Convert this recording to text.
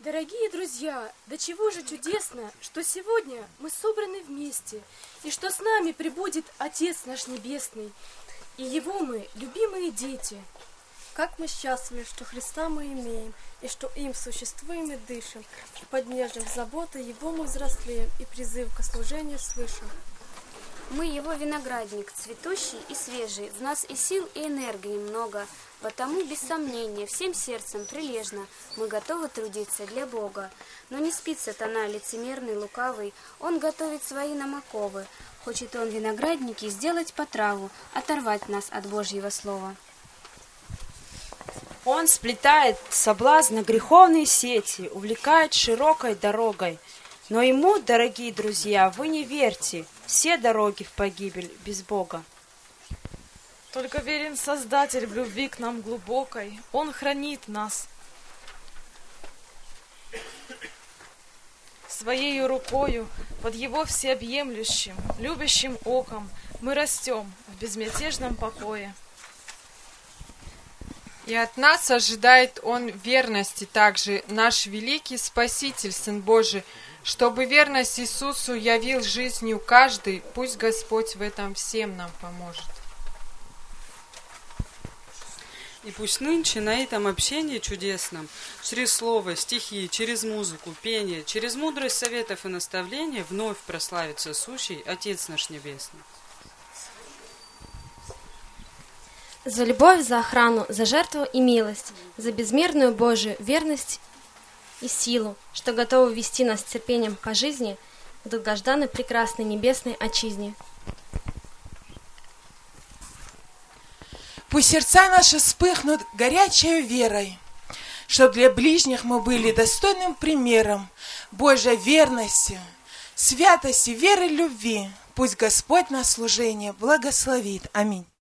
Дорогие друзья, до чего же чудесно, что сегодня мы собраны вместе, и что с нами пребудет Отец наш Небесный, и Его мы любимые дети. Как мы счастливы, что Христа мы имеем, и что им существуем и дышим, и под нежным заботой Его мы взрослеем, и призыв к служению слышим. Мы Его виноградник, цветущий и свежий, в нас и сил, и энергии много, потому, без сомнения, всем сердцем прилежно мы готовы трудиться для Бога. Но не спит сатана лицемерный, лукавый, он готовит свои нам оковы, хочет он виноградники сделать потраву, оторвать нас от Божьего слова. Он сплетает соблазна греховные сети, увлекает широкой дорогой. Но ему, дорогие друзья, вы не верьте, все дороги в погибель без Бога. Только верен Создатель в любви к нам глубокой, Он хранит нас. Своею рукою, под Его всеобъемлющим, любящим оком мы растем в безмятежном покое. И от нас ожидает Он верности также наш великий Спаситель, Сын Божий, чтобы верность Иисусу явил жизнью каждый, пусть Господь в этом всем нам поможет. И пусть нынче на этом общении чудесном, через слово, стихи, через музыку, пение, через мудрость советов и наставления вновь прославится сущий Отец наш Небесный. За любовь, за охрану, за жертву и милость, за безмерную Божию верность и силу, что готовы вести нас с терпением по жизни в долгожданной прекрасной небесной отчизне. Пусть сердца наши вспыхнут горячей верой, чтоб для ближних мы были достойным примером Божьей верности, святости, веры, любви. Пусть Господь на служение благословит. Аминь.